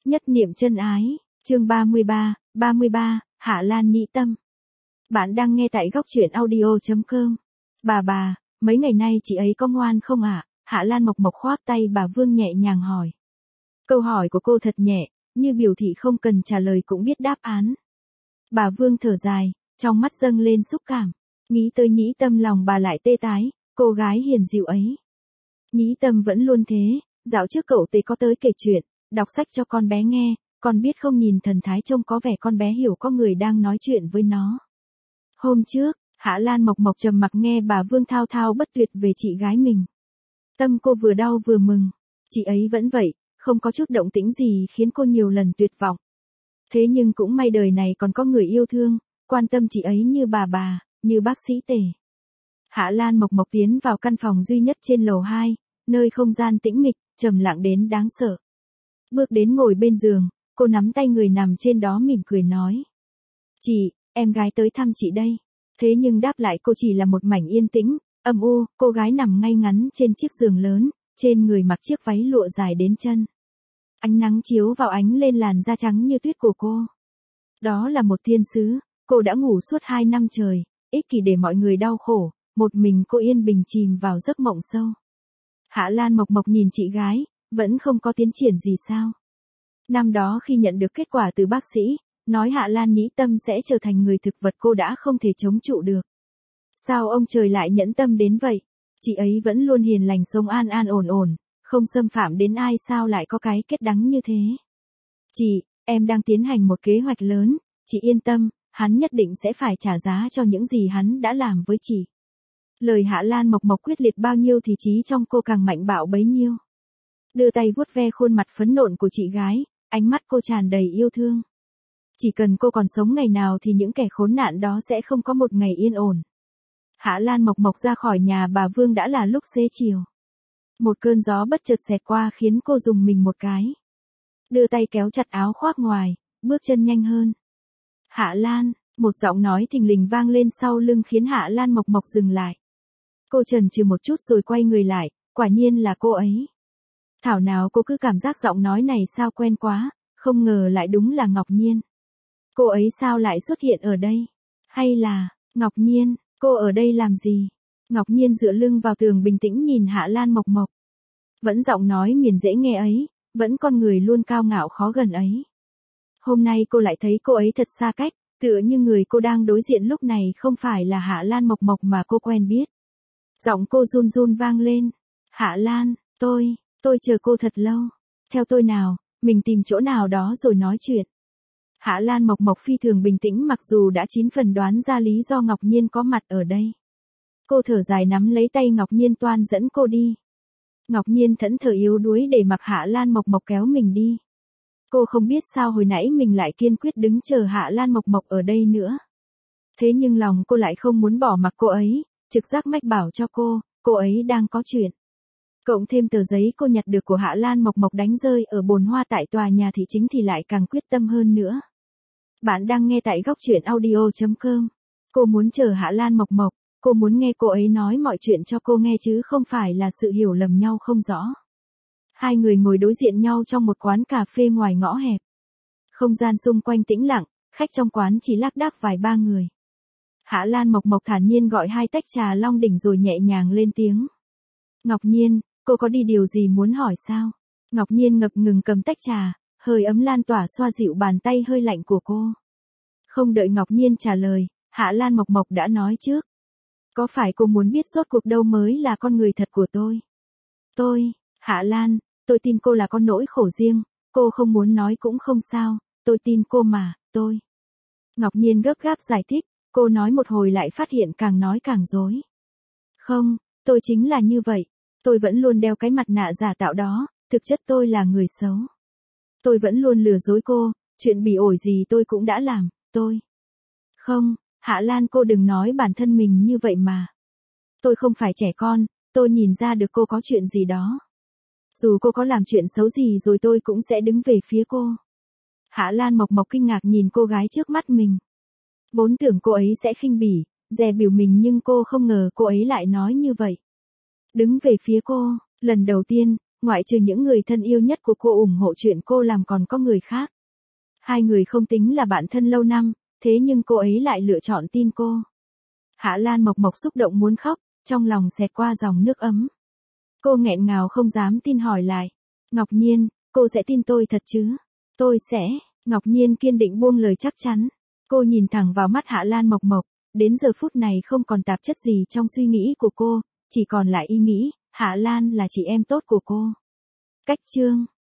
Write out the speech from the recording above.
Nhất niệm chân ái, chương 33, Hạ Lan nhĩ tâm. Bạn đang nghe tại góc truyện audio.com. Bà, mấy ngày nay chị ấy có ngoan không ạ? Hạ Lan mộc mộc khoác tay bà Vương nhẹ nhàng hỏi. Câu hỏi của cô thật nhẹ, như biểu thị không cần trả lời cũng biết đáp án. Bà Vương thở dài, trong mắt dâng lên xúc cảm. Nghĩ tới nhĩ tâm lòng bà lại tê tái, cô gái hiền dịu ấy. Nhĩ tâm vẫn luôn thế, dạo trước cậu tê có tới kể chuyện, đọc sách cho con bé nghe, con biết không, nhìn thần thái trông có vẻ con bé hiểu có người đang nói chuyện với nó. Hôm trước, Hạ Lan mộc mộc trầm mặc nghe bà Vương thao thao bất tuyệt về chị gái mình. Tâm cô vừa đau vừa mừng, chị ấy vẫn vậy, không có chút động tĩnh gì khiến cô nhiều lần tuyệt vọng. Thế nhưng cũng may đời này còn có người yêu thương, quan tâm chị ấy như bà, như bác sĩ Tề. Hạ Lan mộc mộc tiến vào căn phòng duy nhất trên lầu 2, nơi không gian tĩnh mịch, trầm lặng đến đáng sợ. Bước đến ngồi bên giường, cô nắm tay người nằm trên đó mỉm cười nói. Chị, em gái tới thăm chị đây. Thế nhưng đáp lại cô chỉ là một mảnh yên tĩnh, âm u. Cô gái nằm ngay ngắn trên chiếc giường lớn, trên người mặc chiếc váy lụa dài đến chân. Ánh nắng chiếu vào ánh lên làn da trắng như tuyết của cô. Đó là một thiên sứ, cô đã ngủ suốt 2 năm trời, ích kỷ để mọi người đau khổ, một mình cô yên bình chìm vào giấc mộng sâu. Hạ Lan mộc mộc nhìn chị gái, vẫn không có tiến triển gì sao? Năm đó khi nhận được kết quả từ bác sĩ, nói Hạ Lan nhĩ tâm sẽ trở thành người thực vật, cô đã không thể chống trụ được. Sao ông trời lại nhẫn tâm đến vậy? Chị ấy vẫn luôn hiền lành sống an an ổn ổn, không xâm phạm đến ai, sao lại có cái kết đắng như thế? Chị, em đang tiến hành một kế hoạch lớn, chị yên tâm, hắn nhất định sẽ phải trả giá cho những gì hắn đã làm với chị. Lời Hạ Lan mộc mộc quyết liệt bao nhiêu thì trí trong cô càng mạnh bạo bấy nhiêu. Đưa tay vuốt ve khuôn mặt phấn nộn của chị gái, ánh mắt cô tràn đầy yêu thương. Chỉ cần cô còn sống ngày nào thì những kẻ khốn nạn đó sẽ không có một ngày yên ổn. Hạ Lan mộc mộc ra khỏi nhà bà Vương đã là lúc xế chiều. Một cơn gió bất chợt xẹt qua khiến cô rùng mình một cái. Đưa tay kéo chặt áo khoác ngoài, bước chân nhanh hơn. Hạ Lan, một giọng nói thình lình vang lên sau lưng khiến Hạ Lan mộc mộc dừng lại. Cô chần chừ một chút rồi quay người lại, quả nhiên là cô ấy. Thảo nào cô cứ cảm giác giọng nói này sao quen quá, không ngờ lại đúng là Ngọc Nhiên. Cô ấy sao lại xuất hiện ở đây? Hay là, Ngọc Nhiên, cô ở đây làm gì? Ngọc Nhiên dựa lưng vào tường bình tĩnh nhìn Hạ Lan mộc mộc. Vẫn giọng nói miền dễ nghe ấy, vẫn con người luôn cao ngạo khó gần ấy. Hôm nay cô lại thấy cô ấy thật xa cách, tựa như người cô đang đối diện lúc này không phải là Hạ Lan mộc mộc mà cô quen biết. Giọng cô run run vang lên. Hạ Lan, tôi chờ cô thật lâu. Theo tôi nào, mình tìm chỗ nào đó rồi nói chuyện. Hạ Lan mộc mộc phi thường bình tĩnh, mặc dù đã 9 phần đoán ra lý do Ngọc Nhiên có mặt ở đây. Cô thở dài nắm lấy tay Ngọc Nhiên toan dẫn cô đi. Ngọc Nhiên thẫn thờ yếu đuối để mặc Hạ Lan mộc mộc kéo mình đi. Cô không biết sao hồi nãy mình lại kiên quyết đứng chờ Hạ Lan mộc mộc ở đây nữa. Thế nhưng lòng cô lại không muốn bỏ mặc cô ấy, trực giác mách bảo cho cô ấy đang có chuyện. Cộng thêm tờ giấy cô nhặt được của Hạ Lan mộc mộc đánh rơi ở bồn hoa tại tòa nhà thị chính thì lại càng quyết tâm hơn nữa. Bạn đang nghe tại góc truyện audio.com. Cô muốn chờ Hạ Lan mộc mộc, cô muốn nghe cô ấy nói mọi chuyện cho cô nghe chứ không phải là sự hiểu lầm nhau không rõ. Hai người ngồi đối diện nhau trong một quán cà phê ngoài ngõ hẹp. Không gian xung quanh tĩnh lặng, khách trong quán chỉ lác đác vài ba người. Hạ Lan mộc mộc thản nhiên gọi 2 tách trà Long Đỉnh rồi nhẹ nhàng lên tiếng. Ngọc Nhiên, cô có đi điều gì muốn hỏi sao? Ngọc Nhiên ngập ngừng cầm tách trà, hơi ấm lan tỏa xoa dịu bàn tay hơi lạnh của cô. Không đợi Ngọc Nhiên trả lời, Hạ Lan mộc mộc đã nói trước. Có phải cô muốn biết rốt cuộc đâu mới là con người thật của tôi? Hạ Lan, tôi tin cô là có nỗi khổ riêng, cô không muốn nói cũng không sao, tôi tin cô mà, tôi. Ngọc Nhiên gấp gáp giải thích, cô nói một hồi lại phát hiện càng nói càng dối. Không, tôi chính là như vậy, tôi vẫn luôn đeo cái mặt nạ giả tạo đó, thực chất tôi là người xấu. Tôi vẫn luôn lừa dối cô, chuyện bỉ ổi gì tôi cũng đã làm, tôi. Không, Hạ Lan cô đừng nói bản thân mình như vậy mà. Tôi không phải trẻ con, tôi nhìn ra được cô có chuyện gì đó. Dù cô có làm chuyện xấu gì rồi tôi cũng sẽ đứng về phía cô. Hạ Lan mộc mộc kinh ngạc nhìn cô gái trước mắt mình. Vốn tưởng cô ấy sẽ khinh bỉ, dè bỉu mình nhưng cô không ngờ cô ấy lại nói như vậy. Đứng về phía cô, lần đầu tiên, ngoại trừ những người thân yêu nhất của cô ủng hộ chuyện cô làm còn có người khác. Hai người không tính là bạn thân lâu năm, thế nhưng cô ấy lại lựa chọn tin cô. Hạ Lan Mộc Mộc xúc động muốn khóc, trong lòng xẹt qua dòng nước ấm. Cô nghẹn ngào không dám tin hỏi lại. Ngọc Nhiên, cô sẽ tin tôi thật chứ? Tôi sẽ. Ngọc Nhiên kiên định buông lời chắc chắn. Cô nhìn thẳng vào mắt Hạ Lan Mộc Mộc, đến giờ phút này không còn tạp chất gì trong suy nghĩ của cô, chỉ còn lại ý nghĩ, Hạ Lan là chị em tốt của cô. Cách chương